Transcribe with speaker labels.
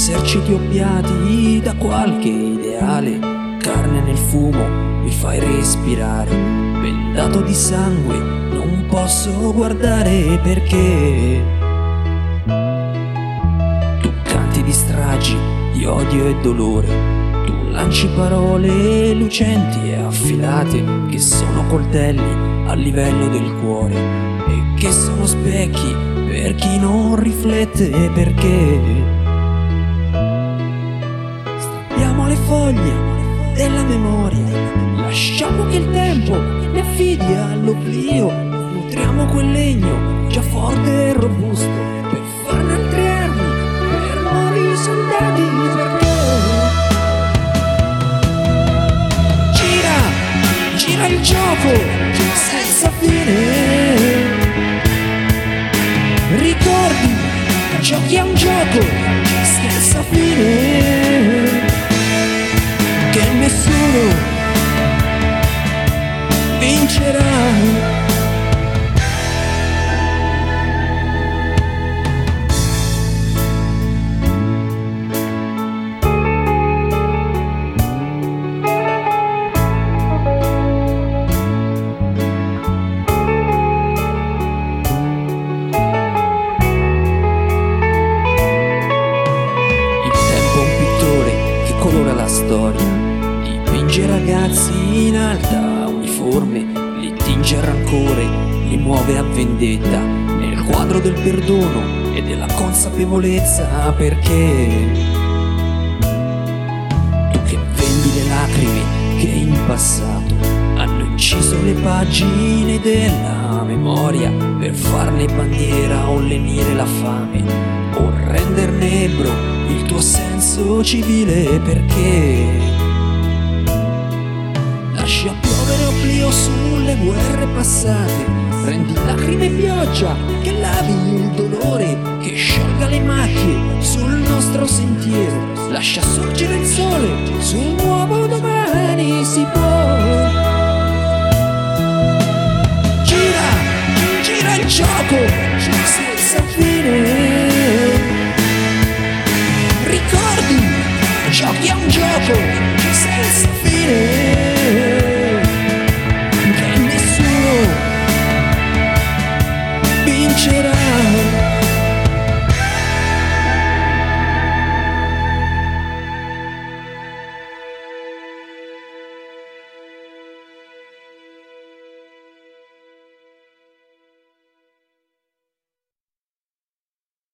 Speaker 1: eserciti oppiati da qualche ideale, carne nel fumo mi fai respirare, bendato di sangue non posso guardare perché tu canti di stragi, di odio e dolore, tu lanci parole lucenti e affilate che sono coltelli a livello del cuore e che sono specchi per chi non riflette perché strappiamo le foglie della memoria, lasciamo che il tempo ne affidi all'oblio, nutriamo quel legno già forte e robusto per farne altri armi, per nuovi soldati perché gira il gioco senza fine. Ricordi, giochi a un gioco senza fine, che nessuno vincerà. Colora la storia, dipinge ragazzi in alta uniforme, li tinge a rancore, li muove a vendetta, nel quadro del perdono e della consapevolezza perché tu che vendi le lacrime che in passato hanno inciso le pagine della memoria per farne bandiera o lenire la fame o renderne ebbro il tuo senso civile perché lascia piovere oblio sulle guerre passate, rendi lacrime pioggia che lavi il dolore, che sciolga le macchie sul nostro sentiero, lascia sorgere il sole su un nuovo domani. Si può